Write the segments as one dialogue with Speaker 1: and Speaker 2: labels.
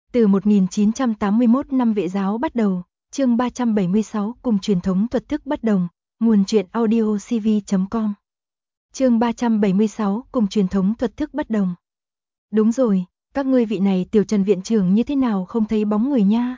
Speaker 1: Từ 1981 năm Vệ giáo bắt đầu, chương 376 cùng truyền thống thuật thức bất đồng, nguồn truyện audio cv.com. Chương 376 cùng truyền thống thuật thức bất đồng. Đúng rồi, các ngươi vị này tiểu Trần viện trưởng như thế nào không thấy bóng người nha?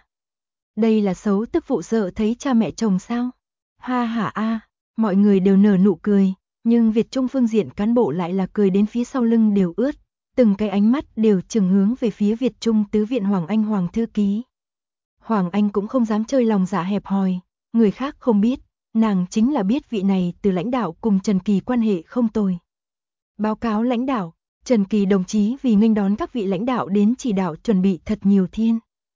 Speaker 1: Đây là xấu tức phụ sợ thấy cha mẹ chồng sao? Ha ha a, mọi người đều nở nụ cười, nhưng Việt Trung phương diện cán bộ lại là cười đến phía sau lưng đều ướt. Từng cái ánh mắt đều chừng hướng về phía Việt Trung tứ viện Hoàng Anh Hoàng thư ký. Hoàng Anh cũng không dám chơi lòng dạ hẹp hòi, người khác không biết, nàng chính là biết vị này từ lãnh đạo cùng Trần Kỳ quan hệ không tồi. Báo cáo lãnh đạo, Trần Kỳ đồng chí vì nghênh đón các vị lãnh đạo đến chỉ đạo chuẩn bị thật nhiều thiên.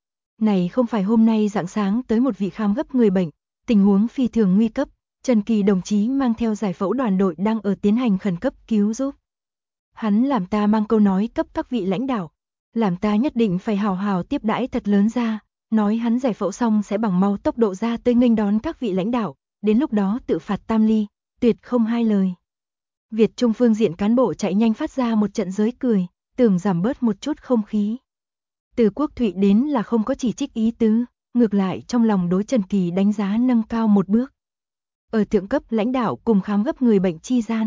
Speaker 1: Này không phải hôm nay rạng sáng tới một vị khám gấp người bệnh, tình huống phi thường nguy cấp, Trần Kỳ đồng chí mang theo giải phẫu đoàn đội đang ở tiến hành khẩn cấp cứu giúp. Hắn làm ta mang câu nói cấp các vị lãnh đạo, làm ta nhất định phải hào hào tiếp đãi thật lớn ra, nói hắn giải phẫu xong sẽ bằng mau tốc độ ra tới nghênh đón các vị lãnh đạo, đến lúc đó tự phạt tam ly, tuyệt không hai lời. Việt Trung phương diện cán bộ chạy nhanh phát ra một trận giới cười, tưởng giảm bớt một chút không khí. Từ Quốc Thụy đến là không có chỉ trích ý tứ, ngược lại trong lòng đối Trần Kỳ đánh giá nâng cao một bước. Ở thượng cấp lãnh đạo cùng khám gấp người bệnh chi gian.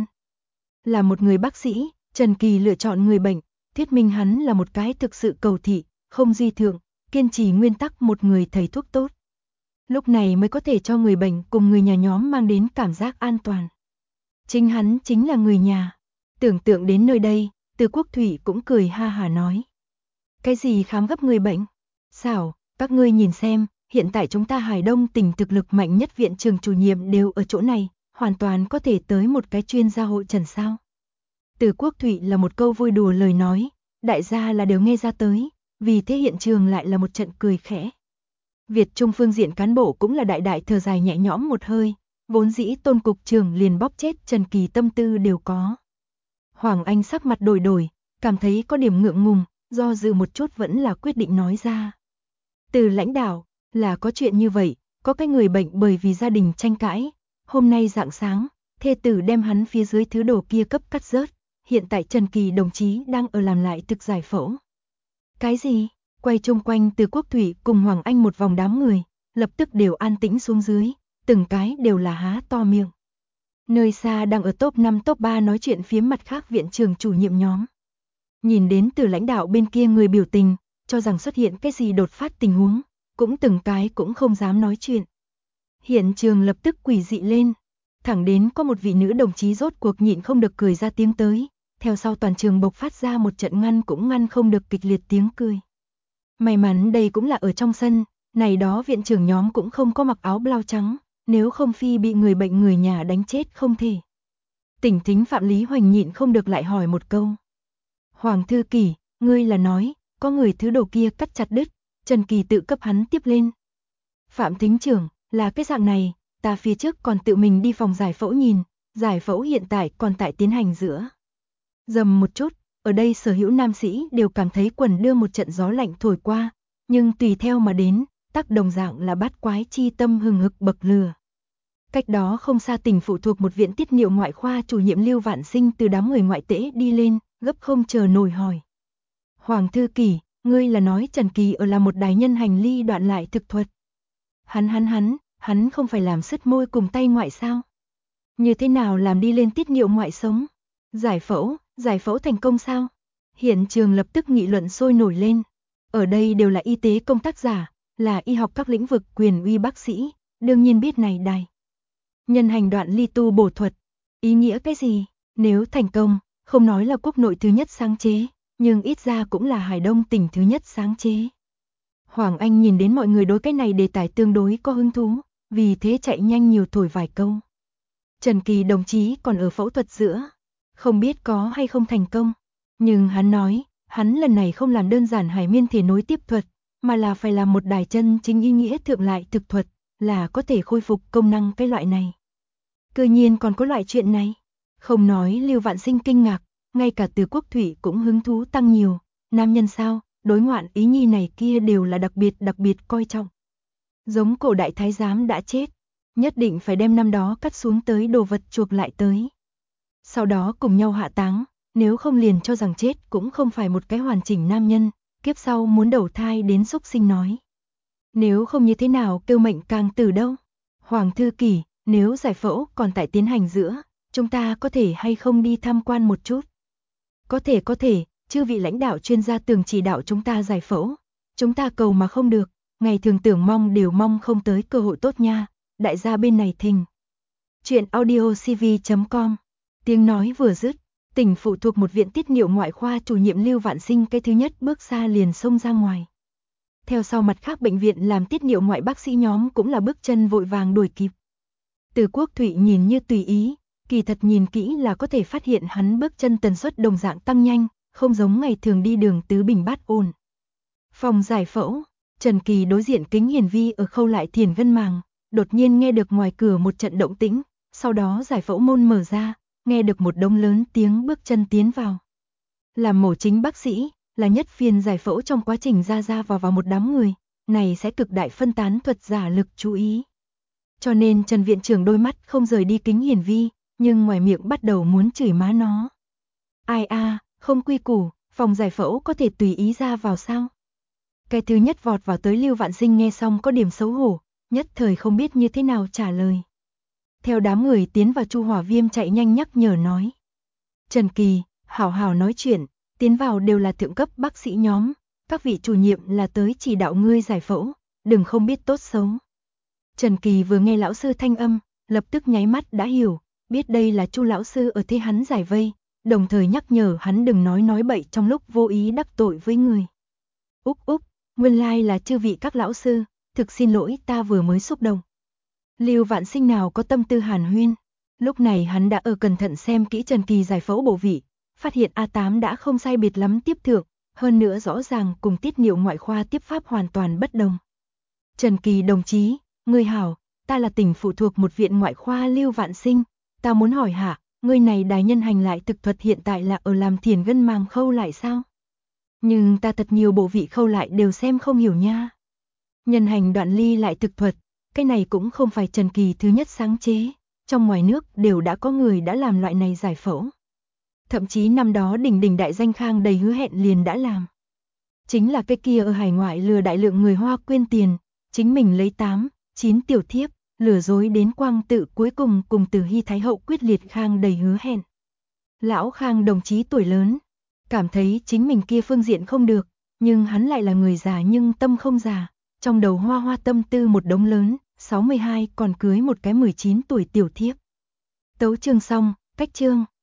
Speaker 1: Là một người bác sĩ, Trần Kỳ lựa chọn người bệnh, thuyết minh hắn là một cái thực sự cầu thị, không di thượng, kiên trì nguyên tắc một người thầy thuốc tốt. Lúc này mới có thể cho người bệnh cùng người nhà nhóm mang đến cảm giác an toàn. Chính hắn chính là người nhà. Tưởng tượng đến nơi đây, Từ Quốc Thụy cũng cười ha hả nói. Cái gì khám gấp người bệnh? Xảo, các ngươi nhìn xem, hiện tại chúng ta Hải Đông tỉnh thực lực mạnh nhất viện trường chủ nhiệm đều ở chỗ này, hoàn toàn có thể tới một cái chuyên gia hội trần sao. Từ Quốc Thụy là một câu vui đùa lời nói, đại gia là đều nghe ra tới, vì thế hiện trường lại là một trận cười khẽ. Việt Trung phương diện cán bộ cũng là đại đại thở dài nhẹ nhõm một hơi, vốn dĩ Tôn cục trưởng liền bóp chết Trần Kỳ tâm tư đều có. Hoàng Anh sắc mặt đổi đổi, cảm thấy có điểm ngượng ngùng, do dự một chút vẫn là quyết định nói ra. Từ lãnh đạo, là có chuyện như vậy, có cái người bệnh bởi vì gia đình tranh cãi, hôm nay rạng sáng, thê tử đem hắn phía dưới thứ đồ kia cấp cắt rớt. Hiện tại Trần Kỳ đồng chí đang ở làm lại thực giải phẫu. Cái gì? Quay chung quanh Từ Quốc Thụy cùng Hoàng Anh một vòng đám người, lập tức đều an tĩnh xuống dưới, từng cái đều là há to miệng. Nơi xa đang ở top 5 top 3 nói chuyện phía mặt khác viện trường chủ nhiệm nhóm. Nhìn đến từ lãnh đạo bên kia người biểu tình, cho rằng xuất hiện cái gì đột phát tình huống, cũng từng cái cũng không dám nói chuyện. Hiện trường lập tức quỷ dị lên, thẳng đến có một vị nữ đồng chí rốt cuộc nhịn không được cười ra tiếng tới. Theo sau toàn trường bộc phát ra một trận ngăn cũng ngăn không được kịch liệt tiếng cười. May mắn đây cũng là ở trong sân, này đó viện trưởng nhóm cũng không có mặc áo blau trắng, nếu không phi bị người bệnh người nhà đánh chết không thể. Tỉnh thính Phạm Lý Hoành nhịn không được lại hỏi một câu. Hoàng thư kỷ, ngươi là nói, có người thứ đồ kia cắt chặt đứt, Trần Kỳ tự cấp hắn tiếp lên. Phạm thính trưởng, là cái dạng này, ta phía trước còn tự mình đi phòng giải phẫu nhìn, giải phẫu hiện tại còn tại tiến hành giữa. Dầm một chút, ở đây sở hữu nam sĩ đều cảm thấy quần đưa một trận gió lạnh thổi qua, nhưng tùy theo mà đến, tác đồng dạng là bát quái chi tâm hừng hực bậc lửa. Cách đó không xa tỉnh phụ thuộc một viện tiết niệu ngoại khoa chủ nhiệm Lưu Vạn Sinh từ đám người ngoại tễ đi lên, gấp không chờ nổi hỏi. Hoàng thư kỷ, ngươi là nói Trần Kỳ ở là một đài nhân hành ly đoạn lại thực thuật. Hắn không phải làm sứt môi cùng tay ngoại sao? Như thế nào làm đi lên tiết niệu ngoại sống? Giải phẫu thành công sao? Hiện trường lập tức nghị luận sôi nổi lên. Ở đây đều là y tế công tác giả, là y học các lĩnh vực quyền uy bác sĩ, đương nhiên biết này đài. Nhân hành đoạn ly tu bổ thuật, ý nghĩa cái gì? Nếu thành công, không nói là quốc nội thứ nhất sáng chế, nhưng ít ra cũng là Hải Đông tỉnh thứ nhất sáng chế. Hoàng Anh nhìn đến mọi người đối cái này đề tài tương đối có hứng thú, vì thế chạy nhanh nhiều thổi vài câu. Trần Kỳ đồng chí còn ở phẫu thuật giữa. Không biết có hay không thành công, nhưng hắn nói, hắn lần này không làm đơn giản hải miên thể nối tiếp thuật, mà là phải làm một đài chân chính ý nghĩa thượng lại thực thuật, là có thể khôi phục công năng cái loại này. Cư nhiên còn có loại chuyện này, không nói Lưu Vạn Sinh kinh ngạc, ngay cả Từ Quốc Thụy cũng hứng thú tăng nhiều, nam nhân sao, đối ngoạn ý nhi này kia đều là đặc biệt coi trọng. Giống cổ đại thái giám đã chết, nhất định phải đem năm đó cắt xuống tới đồ vật chuộc lại tới. Sau đó cùng nhau hạ táng, nếu không liền cho rằng chết cũng không phải một cái hoàn chỉnh nam nhân, kiếp sau muốn đầu thai đến súc sinh nói. Nếu không như thế nào kêu mệnh càng tử đâu. Hoàng thư kỷ, nếu giải phẫu còn tại tiến hành giữa, chúng ta có thể hay không đi tham quan một chút? Có thể, chư vị lãnh đạo chuyên gia tường chỉ đạo chúng ta giải phẫu. Chúng ta cầu mà không được, ngày thường tưởng mong đều mong không tới cơ hội tốt nha, đại gia bên này thình. Chuyện audiocv.com. Tiếng nói vừa dứt, Tỉnh phụ thuộc một viện tiết niệu ngoại khoa chủ nhiệm Lưu Vạn Sinh cái thứ nhất bước ra liền xông ra ngoài. Theo sau mặt khác bệnh viện làm tiết niệu ngoại bác sĩ nhóm cũng là bước chân vội vàng đuổi kịp. Từ Quốc Thụy nhìn như tùy ý, kỳ thật nhìn kỹ là có thể phát hiện hắn bước chân tần suất đồng dạng tăng nhanh, không giống ngày thường đi đường tứ bình bát ổn. Phòng giải phẫu, Trần Kỳ đối diện kính hiển vi ở khâu lại thiền gân màng, đột nhiên nghe được ngoài cửa một trận động tĩnh, sau đó giải phẫu môn mở ra, nghe được một đống lớn tiếng bước chân tiến vào. Làm mổ chính bác sĩ, là nhất phiên giải phẫu trong quá trình ra vào một đám người, này sẽ cực đại phân tán thuật giả lực chú ý. Cho nên Trần viện trưởng đôi mắt không rời đi kính hiển vi, nhưng ngoài miệng bắt đầu muốn chửi má nó. Ai a, không quy củ, phòng giải phẫu có thể tùy ý ra vào sao? Cái thứ nhất vọt vào tới Lưu Vạn Sinh nghe xong có điểm xấu hổ, nhất thời không biết như thế nào trả lời. Theo đám người tiến vào, Chu Hỏa Viêm chạy nhanh nhắc nhở nói. Trần Kỳ, hảo hảo nói chuyện, tiến vào đều là thượng cấp bác sĩ nhóm, các vị chủ nhiệm là tới chỉ đạo ngươi giải phẫu, đừng không biết tốt xấu. Trần Kỳ vừa nghe lão sư thanh âm, lập tức nháy mắt đã hiểu, biết đây là Chu lão sư ở thế hắn giải vây, đồng thời nhắc nhở hắn đừng nói bậy trong lúc vô ý đắc tội với người. Úp, nguyên lai là chư vị các lão sư, thực xin lỗi ta vừa mới xúc động. Lưu Vạn Sinh nào có tâm tư hàn huyên, lúc này hắn đã ở cẩn thận xem kỹ Trần Kỳ giải phẫu bộ vị, phát hiện A8 đã không sai biệt lắm tiếp thượng, hơn nữa rõ ràng cùng tiết niệu ngoại khoa tiếp pháp hoàn toàn bất đồng. Trần Kỳ đồng chí, ngươi hảo, ta là tỉnh phụ thuộc một viện ngoại khoa Lưu Vạn Sinh, ta muốn hỏi hạ, ngươi này đài nhân hành lại thực thuật hiện tại là ở làm thiền gân màng khâu lại sao? Nhưng ta thật nhiều bộ vị khâu lại đều xem không hiểu nha. Nhân hành đoạn ly lại thực thuật, cái này cũng không phải Trần Kỳ thứ nhất sáng chế, trong ngoài nước đều đã có người đã làm loại này giải phẫu. Thậm chí năm đó đỉnh đại danh Khang đầy hứa hẹn liền đã làm. Chính là cái kia ở hải ngoại lừa đại lượng người Hoa quyên tiền, chính mình lấy 8, 9 tiểu thiếp, lừa dối đến Quang Tự, cuối cùng cùng Từ Hy Thái Hậu quyết liệt Khang đầy hứa hẹn. Lão Khang đồng chí tuổi lớn, cảm thấy chính mình kia phương diện không được, nhưng hắn lại là người già nhưng tâm không già, trong đầu hoa tâm tư một đống lớn, 62 còn cưới một cái 19 tuổi tiểu thiếp. Tấu chương xong, cách chương.